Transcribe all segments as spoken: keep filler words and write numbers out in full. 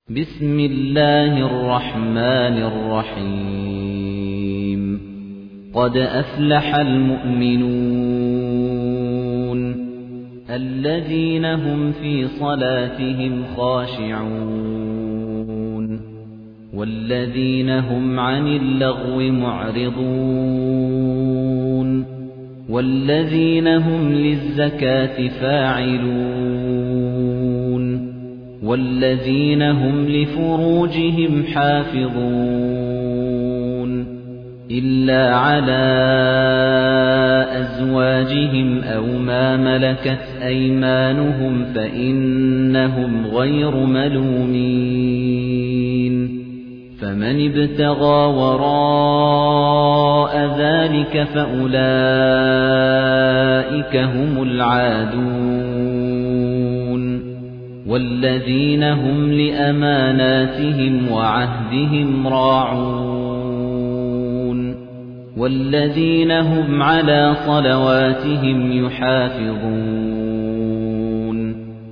بسم الله الرحمن الرحيم قد أفلح المؤمنون الذين هم في صلاتهم خاشعون والذين هم عن اللغو معرضون والذين هم للزكاة فاعلون والذين هم لفروجهم حافظون إلا على أزواجهم أو ما ملكت أيمانهم فإنهم غير ملومين فمن ابتغى وراء ذلك فأولئك هم العادون والذين هم لأماناتهم وعهدهم راعون والذين هم على صلواتهم يحافظون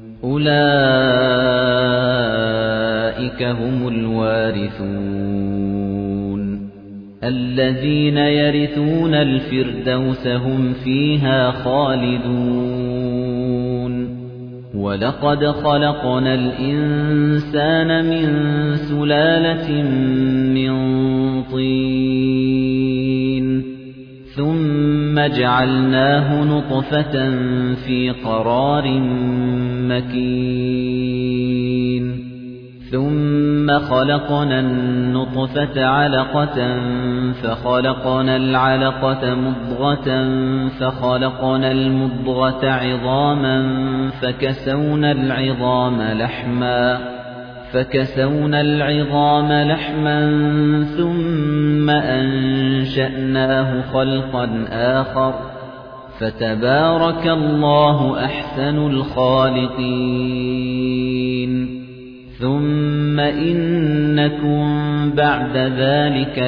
أولئك هم الوارثون الذين يرثون الفردوس هم فيها خالدون ولقد خلقنا الإنسان من سلالة من طين ثم جعلناه نطفة في قرار مكين ثم خلقنا النطفة علقة فخلقنا العلقة مضغة فخلقنا المضغة عظاما فكسونا العظام لحما فكسونا العظام لحما ثم أنشأناه خلقا آخر فتبارك الله أحسن الخالقين ثم إنكم بعد ذلك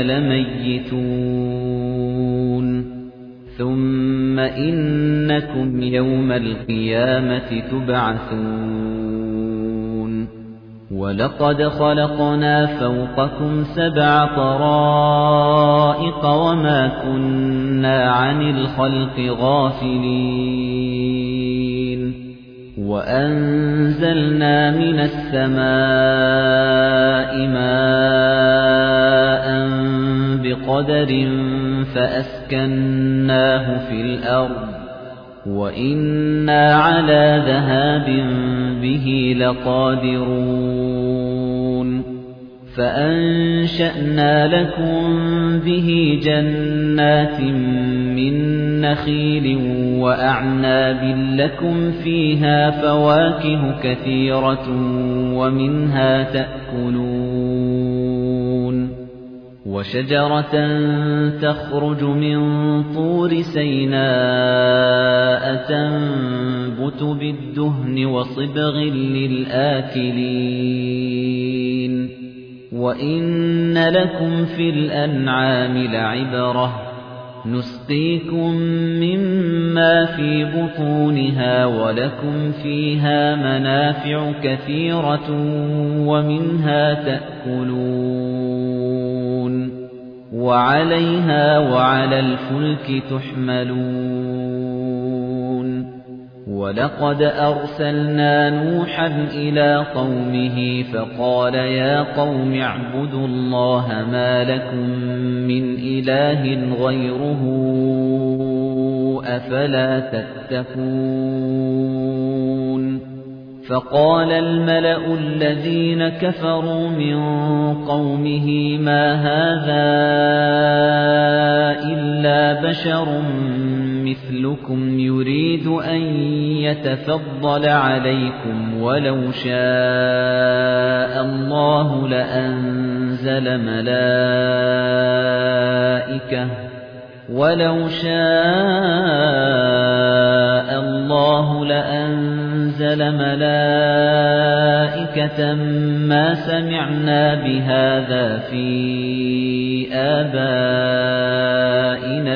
لميتون ثم إنكم يوم القيامة تبعثون ولقد خلقنا فوقكم سبع طرائق وما كنا عن الخلق غافلين وأنزلنا من السماء ماء بقدر فأسكناه في الأرض وإنا على ذهاب به لقادرون فأنشأنا لكم به جنات من نخيل وأعناب لكم فيها فواكه كثيرة ومنها تأكلون وشجرة تخرج من طور سيناء تنبت بالدهن وصبغ للآكلين وإن لكم في الأنعام لعبرة نسقيكم مما في بطونها ولكم فيها منافع كثيرة ومنها تأكلون وعليها وعلى الفلك تحملون ولقد أرسلنا نوحا إلى قومه فقال يا قوم اعبدوا الله ما لكم من إله غيره أفلا تتقون فقال الملأ الذين كفروا من قومه ما هذا إلا بشر مثلكم يريد أن يتفضل عليكم ولو شاء الله لأنزل ملائكة ولو شاء الله لأنزل ملائكة ما سمعنا بهذا في آبائنا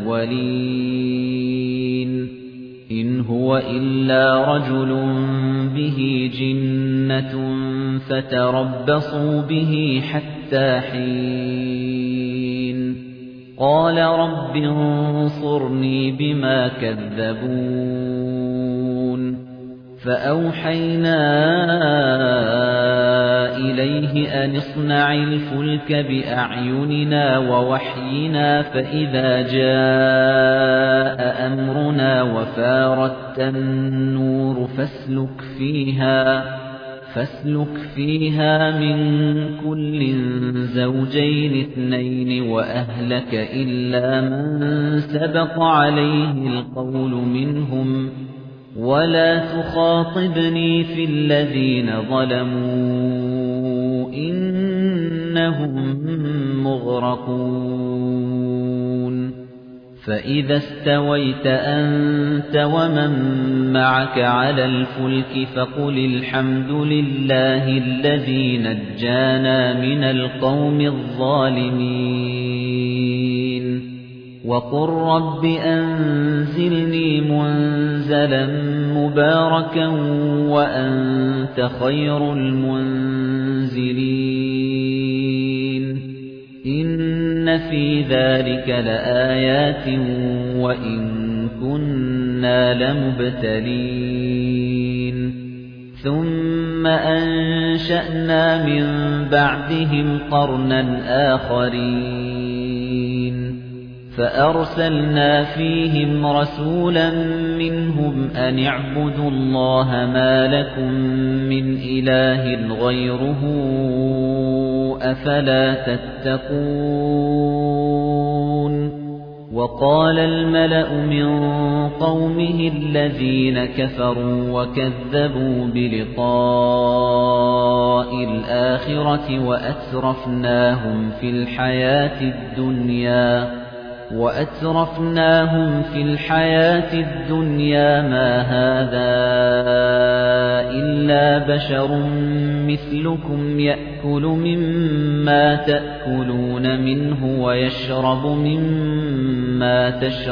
الأولين إن هو إلا رجل بِهِ جِنَّةٌ فَتَرَبَّصُوا بِهِ حَتَّىٰ حِينٍ قَالَ رَبِّ انصُرْنِي بِمَا كَذَّبُونِ فَأَوْحَيْنَا إِلَيْهِ أَنِ اصْنَعِ الْفُلْكَ بِأَعْيُنِنَا وَوَحْيِنَا فَإِذَا جَاءَ أَمْرُنَا وَفَارَتِ النُّورُ فَاسْلُكْ فِيهَا فَاسْلُكْ فِيهَا مِن كُلٍّ زَوْجَيْنِ اثْنَيْنِ وَأَهْلَكَ إِلَّا مَن سَبَقَ عَلَيْهِ الْقَوْلُ مِنْهُمْ وَلَا تُخَاطِبْنِي فِي الَّذِينَ ظَلَمُوا إِنَّهُم مُّغْرَقُونَ فَإِذَا اسْتَوَيْتَ أَنتَ وَمَن مَّعَكَ عَلَى الْفُلْكِ فَقُلِ الْحَمْدُ لِلَّهِ الَّذِي نَجَّانَا مِنَ الْقَوْمِ الظَّالِمِينَ وَقُل رَّبِّ أَنزِلْنِي مُنزَلًا مُّبَارَكًا وَأَنتَ خَيْرُ الْمُنزِلِينَ إِنَّ فِي ذَلِكَ لَآيَاتٍ وَإِن كُنَّا لَمُبْتَلِينَ ثُمَّ أَنشَأْنَا مِن بَعْدِهِمْ قَرْنًا آخَرِينَ فَأَرْسَلْنَا فِيهِمْ رَسُولًا مِّنْهُمْ أَنِ اعْبُدُوا اللَّهَ مَا لَكُم مِّنْ إِلَٰهٍ غَيْرُهُ أَفَلَا تَتَّقُونَ وَقَالَ الْمَلَأُ مِن قَوْمِهِ الَّذِينَ كَفَرُوا وَكَذَّبُوا بِلِقَاءِ الْآخِرَةِ وَأَتْرَفْنَاهُمْ فِي الْحَيَاةِ الدُّنْيَا وَأَتْرَفْنَاهُمْ فِي الْحَيَاةِ الدُّنْيَا مَا هَذَا إِلَّا بَشَرٌ مِثْلُكُمْ يَأْكُلُ مِمَّا تَأْكُلُونَ مِنْهُ وَيَشْرَبُ مِمَّا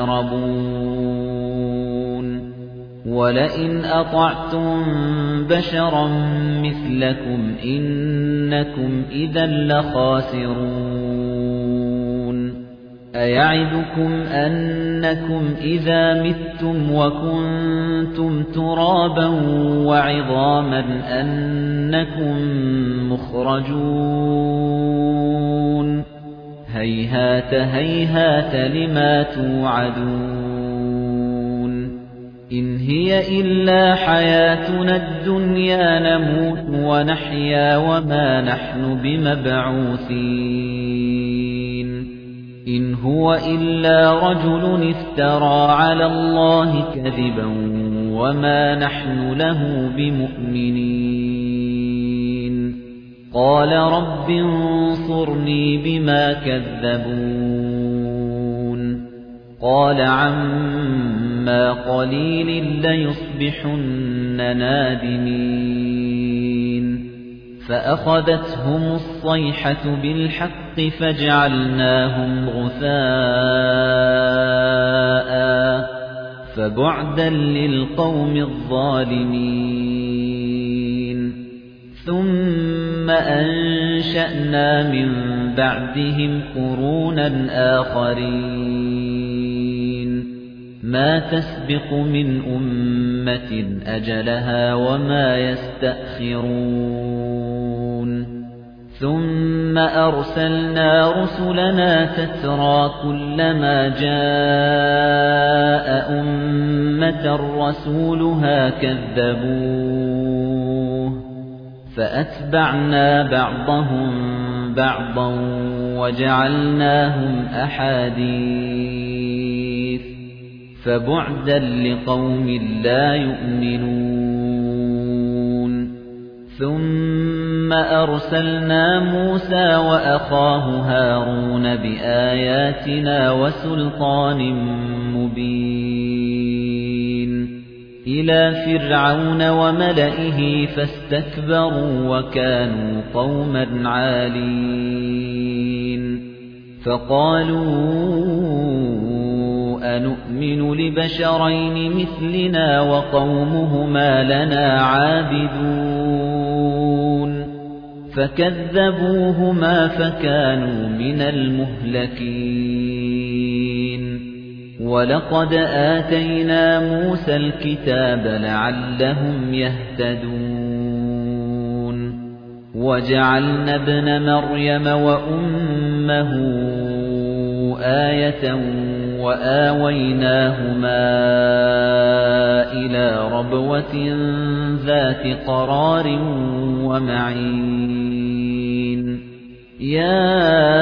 تَشْرَبُونَ وَلَئِنْ أَطَعْتُم بَشَرًا مِثْلَكُمْ إِنَّكُمْ إِذًا لَّخَاسِرُونَ أَيَعِدُكُمْ أَنَّكُمْ إِذَا مِتُّمْ وَكُنتُمْ تُرَابًا وَعِظَامًا أَنَّكُمْ مُخْرَجُونَ هَيْهَاتَ هَيْهَاتَ لِمَا تُوعَدُونَ إِنْ هِيَ إِلَّا حَيَاتُنَا الدُّنْيَا نَمُوتُ وَنَحْيَا وَمَا نَحْنُ بِمَبْعُوثِينَ إِنْ هُوَ إِلَّا رَجُلٌ افْتَرَىٰ عَلَى اللَّهِ كَذِبًا وَمَا نَحْنُ لَهُ بِمُؤْمِنِينَ قَالَ رَبِّ انصُرْنِي بِمَا كَذَّبُونِ قَالَ عَمَّا قَلِيلٍ لَّيُصْبِحُنَّ نَادِمِينَ فَأَخَذَتْهُمُ الصَّيْحَةُ بِالْحَقِّ فَجَعَلْنَاهُمْ غُثَاءً فَبُعْدًا لِّلْقَوْمِ الظَّالِمِينَ ثُمَّ أَنشَأْنَا مِن بَعْدِهِمْ قُرُونًا آخَرِينَ مَا تَسْبِقُ مِنْ أُمَّةٍ أَجَلَهَا وَمَا يَسْتَأْخِرُونَ ثُمَّ أَرْسَلْنَا رُسُلَنَا تَتْرَىٰ كُلَّمَا جَاءَ أُمَّةً رَّسُولُهَا كَذَّبُوهُ فَأَتْبَعْنَا بَعْضَهُم بَعْضًا وَجَعَلْنَاهُمْ أَحَادِيثَ فَبُعْدًا لِّقَوْمٍ لَّا يُؤْمِنُونَ ثُمَّ أَرْسَلْنَا مُوسَىٰ وَأَخَاهُ هَارُونَ بِآيَاتِنَا وَسُلْطَانٍ مُّبِينٍ إِلَىٰ فِرْعَوْنَ وَمَلَئِهِ فَاسْتَكْبَرُوا وَكَانُوا قَوْمًا عَالِينَ فَقَالُوا أنؤمن لبشرين مثلنا وقومهما لنا عابدون فكذبوهما فكانوا من المهلكين ولقد آتينا موسى الكتاب لعلهم يهتدون وجعلنا ابن مريم وأمه آية وآويناهما إلى ربوة ذات قرار ومعين يا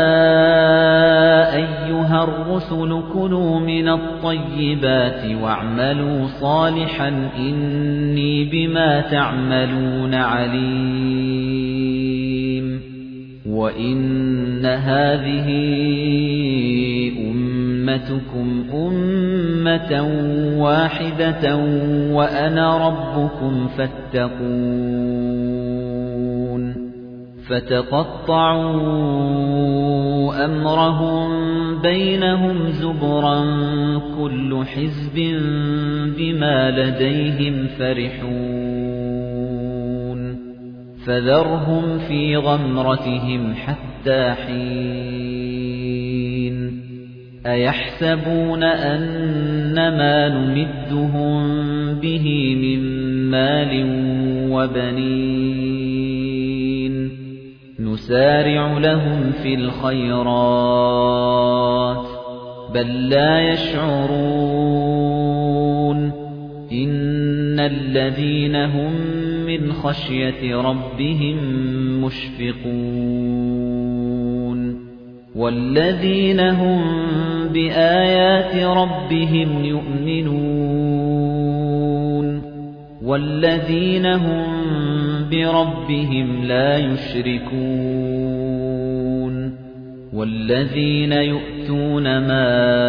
أيها الرسل كلوا من الطيبات واعملوا صالحا إني بما تعملون عليم وإن هذه أمتكم أمة واحدة وأنا ربكم فاتقون فتقطعوا أمرهم بينهم زبرا كل حزب بما لديهم فرحون فذرهم في غمرتهم حتى حين أيحسبون أنما نمدهم به من مال وبنين نسارع لهم في الخيرات بل لا يشعرون إن الذين هم من خشية ربهم مشفقون والذين هم بآيات ربهم يؤمنون والذين هم بربهم لا يشركون والذين يؤتون ما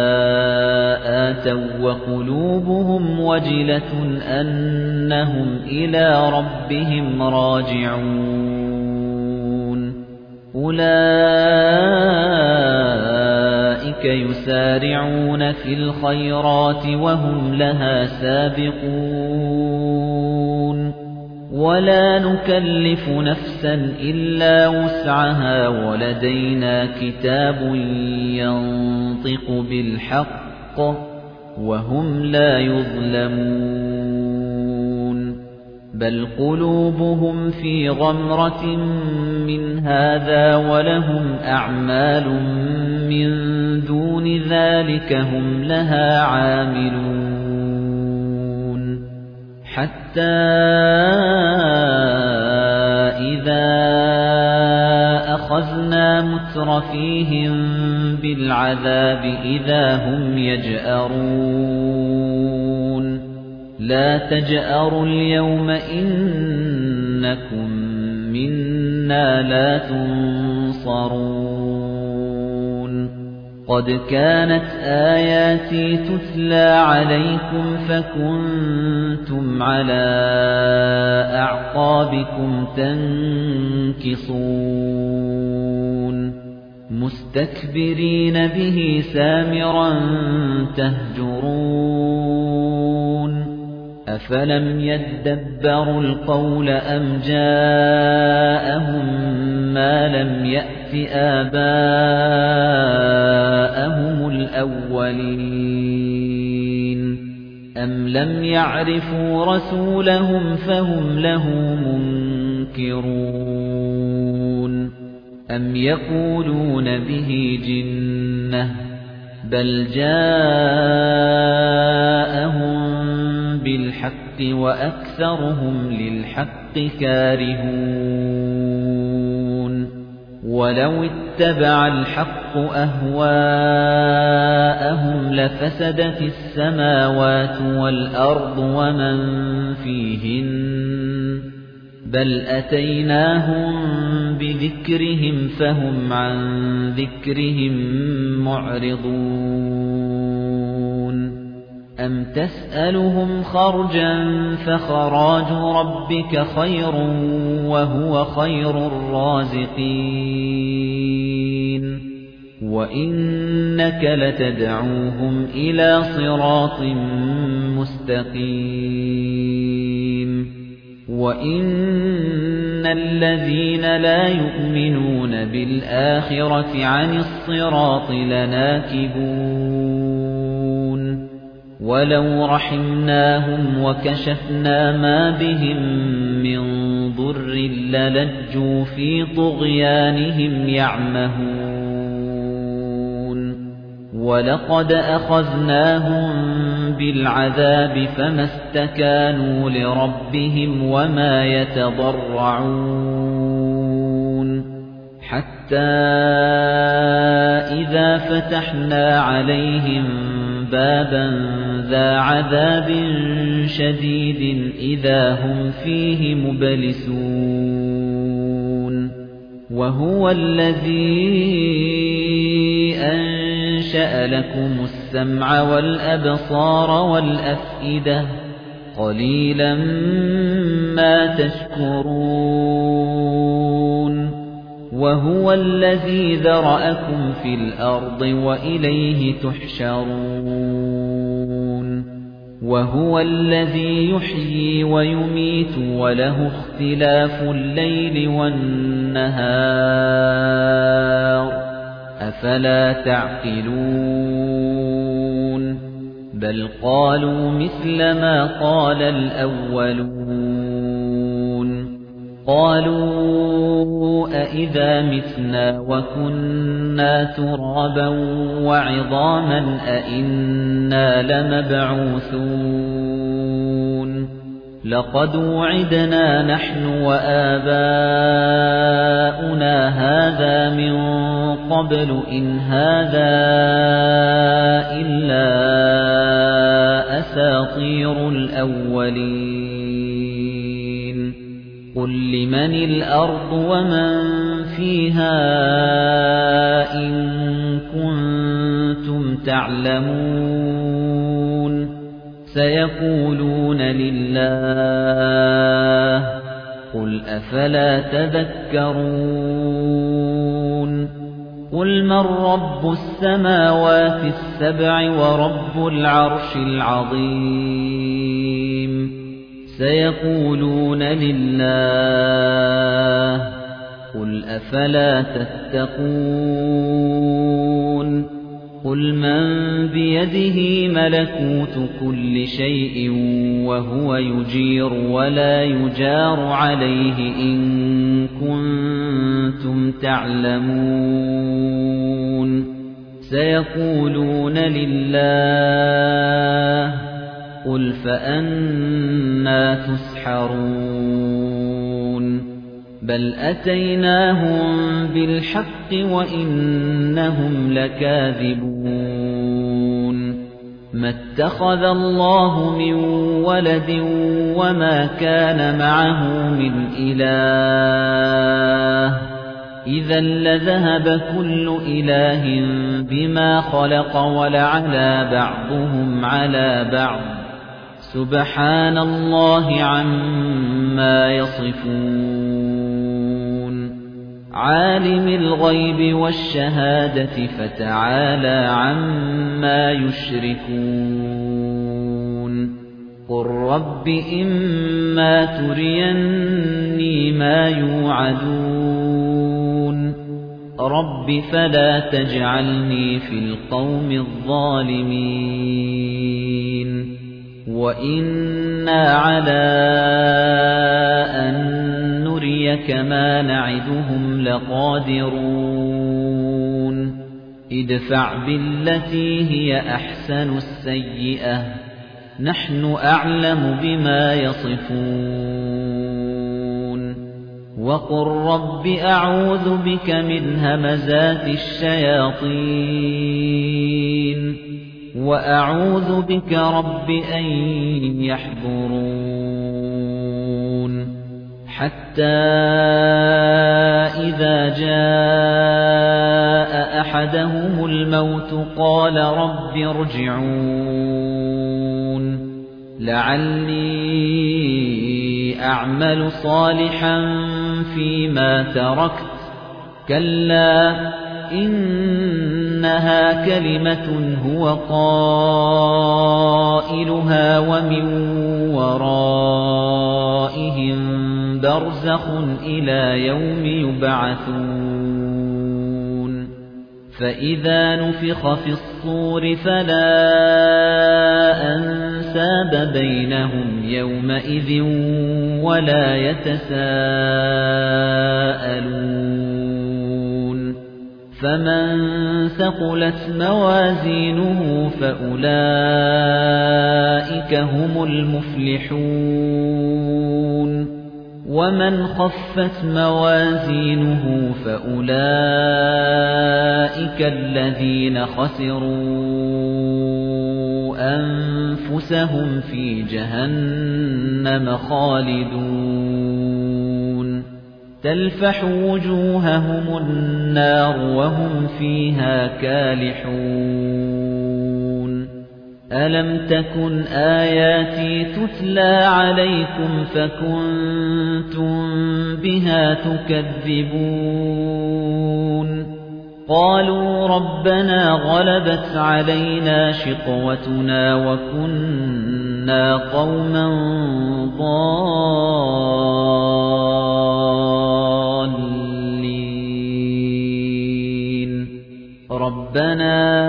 آتوا وقلوبهم وجلة أنهم إلى ربهم راجعون أولئك يسارعون في الخيرات وهم لها سابقون ولا نكلف نفسا إلا وسعها ولدينا كتاب ينطق بالحق وهم لا يظلمون بل قلوبهم في غمرة من هذا ولهم أعمال من دون ذلك هم لها عاملون حتى إذا أخذنا مترفيهم بالعذاب إذا هم يجأرون لا تجأروا اليوم إنكم منا لا تنصرون قد كانت آياتي تتلى عليكم فكنتم على أعقابكم تنكصون مستكبرين به سامرا تهجرون أفلم يدبروا القول أم جاءهم ما لم يأت آباءهم الأولين أم لم يعرفوا رسولهم فهم له منكرون أم يقولون به جنة بل جاءهم بالحق وأكثرهم للحق كارهون ولو اتبع الحق أهواءهم لفسدت السماوات والأرض ومن فيهن بل أتيناهم بذكرهم فهم عن ذكرهم معرضون أم تسألهم خرجا فخراج ربك خير وهو خير الرازقين وَإِنَّكَ لَتَدْعُوهُمْ إِلَى صِرَاطٍ مُسْتَقِيمٍ وَإِنَّ الَّذِينَ لَا يُؤْمِنُونَ بِالْآخِرَةِ عَنِ الصِّرَاطِ لَنَاكِبُونَ وَلَوْ رَحِمْنَاهُمْ وَكَشَفْنَا مَا بِهِم مِّن ضُرٍّ لَّلَجُّوا فِي طُغْيَانِهِمْ يَعْمَهُونَ وَلَقَدْ أَخَذْنَاهُم بِالْعَذَابِ فَمَا اسْتَكَانُوا لِرَبِّهِمْ وَمَا يَتَضَرَّعُونَ حَتَّى إِذَا فَتَحْنَا عَلَيْهِم بَابًا ذَا عَذَابٍ شَدِيدٍ إِذَا هُمْ فِيهِ مُبْلِسُونَ وَهُوَ الَّذِي أَنشَأَ لَكُمُ السَّمْعَ وَالْأَبْصَارَ وَالْأَفْئِدَةَ قَلِيلًا مَا تَشْكُرُونَ وَهُوَ الَّذِي ذَرَأَكُمْ فِي الْأَرْضِ وَإِلَيْهِ تُحْشَرُونَ وَهُوَ الَّذِي يُحْيِي وَيُمِيتُ وَلَهُ اخْتِلَافُ اللَّيْلِ وَالنَّهَارِ أَفَلَا تَعْقِلُونَ بَلْ قَالُوا مِثْلَ مَا قَالَ الْأَوَّلُونَ قَالُوا أَإِذَا مِتْنَا وَكُنَّا تُرَابًا وَعِظَامًا أَإِنَّا لَمَبْعُوثُونَ لَقَدْ وُعِدْنَا نَحْنُ وَآبَاؤُنَا هَذَا مِن قَبْلُ إِنْ هَذَا إِلَّا أَسَاطِيرُ الْأَوَّلِينَ قُل لِّمَنِ الْأَرْضُ وَمَن فِيهَا إِن كُنتُمْ تَعْلَمُونَ سَيَقُولُونَ لِلَّهِ قُلْ أَفَلَا تَذَكَّرُونَ قُلْ مَن رَّبُّ السَّمَاوَاتِ السَّبْعِ وَرَبُّ الْعَرْشِ الْعَظِيمِ سَيَقُولُونَ لِلَّهِ قُلْ أَفَلَا تَتَّقُونَ قُلْ مَن بِيَدِهِ مَلَكُوتُ كُلِّ شَيْءٍ وَهُوَ يُجِيرُ وَلَا يُجَارُ عَلَيْهِ إِن كُنتُمْ تَعْلَمُونَ سَيَقُولُونَ لِلَّهِ قُلْ فَأَنَّىٰ تُسْحَرُونَ بَلْ أَتَيْنَاهُم بِالْحَقِّ وَإِنَّهُمْ لَكَاذِبُونَ مَا اتَّخَذَ اللَّهُ مِن وَلَدٍ وَمَا كَانَ مَعَهُ مِنْ إِلَٰهٍ إِذًا لَّذَهَبَ كُلُّ إِلَٰهٍ بِمَا خَلَقَ وَلَعَلَا بَعْضُهُمْ عَلَىٰ بَعْضٍ سُبْحَانَ اللَّهِ عَمَّا يَصِفُونَ عَالِمِ الْغَيْبِ وَالشَّهَادَةِ فَتَعَالَىٰ عَمَّا يُشْرِكُونَ قُل رَّبِّ إِمَّا تُرِيَنِّي مَا يُوعَدُونَ رَبِّ فَلَا تَجْعَلْنِي فِي الْقَوْمِ الظَّالِمِينَ وَإِنَّا عَلَىٰ أَن نُّرِيَكَ مَا نَعِدُهُمْ لَقَادِرُونَ ادْفَعْ بِالَّتِي هِيَ أَحْسَنُ السَّيِّئَةَ نَحْنُ أَعْلَمُ بِمَا يَصِفُونَ وَقُل رَّبِّ أَعُوذُ بِكَ مِنْ هَمَزَاتِ الشَّيَاطِينِ وَأَعُوذُ بِكَ رَبِّ أَن يَحْضُرُونِ حَتَّى إِذَا جَاءَ أَحَدَهُمُ الْمَوْتُ قَالَ رَبِّ ارْجِعُونِ لَعَلِّي أَعْمَلُ صَالِحًا فِيمَا تَرَكْتُ كَلَّا إنها كلمة هو قائلها ومن ورائهم برزخ إلى يوم يبعثون فإذا نفخ في الصور فلا أنساب بينهم يومئذ ولا يتساءلون فمن ثقلت موازينه فأولئك هم المفلحون ومن خفت موازينه فأولئك الذين خسروا أنفسهم في جهنم خالدون تلفح وجوههم النار وهم فيها كالحون ألم تكن آياتي تتلى عليكم فكنتم بها تكذبون قالوا ربنا غلبت علينا شقوتنا وكنا قوما ضالين ربنا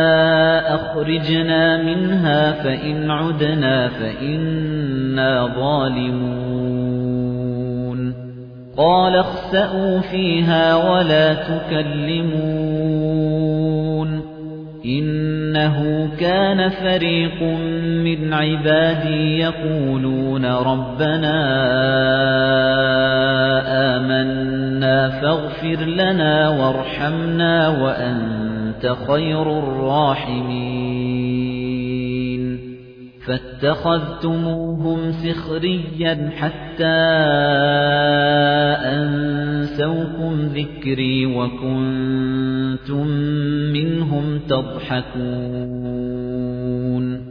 أخرجنا منها فإن عدنا فإنا ظالمون قال اخسئوا فيها ولا تكلمون إنه كان فريق من عبادي يقولون ربنا آمنا فاغفر لنا وارحمنا وأنت خير الراحمين فاتخذتموهم سخريا حتى أنسوكم ذكري وكنتم منهم تضحكون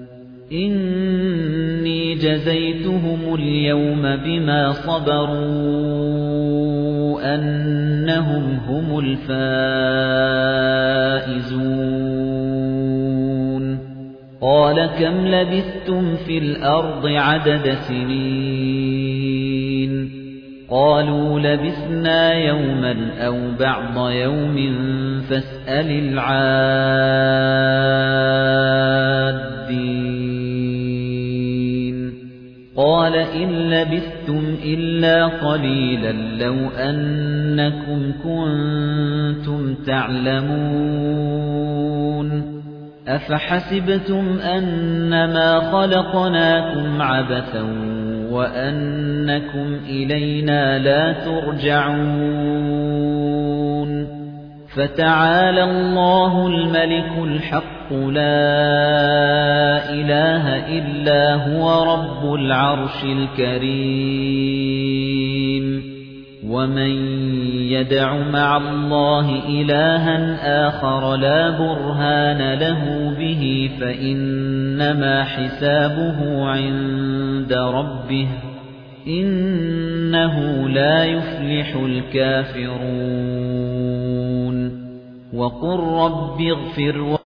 إني جزيتهم اليوم بما صبروا أنهم هم الفائزون قال كم لبثتم في الأرض عدد سنين قالوا لبثنا يوما أو بعض يوم فاسأل العادين قال إن لبثتم إلا قليلا لو أنكم كنتم تعلمون أفحسبتم أنما خلقناكم عبثا وأنكم إلينا لا ترجعون فتعالى الله الملك الحق لا إله إلا هو رب العرش الكريم ومن يدع مع الله إلها آخر لا برهان له به فإنما حسابه عند ربه إنه لا يفلح الكافرون وقل رب اغفر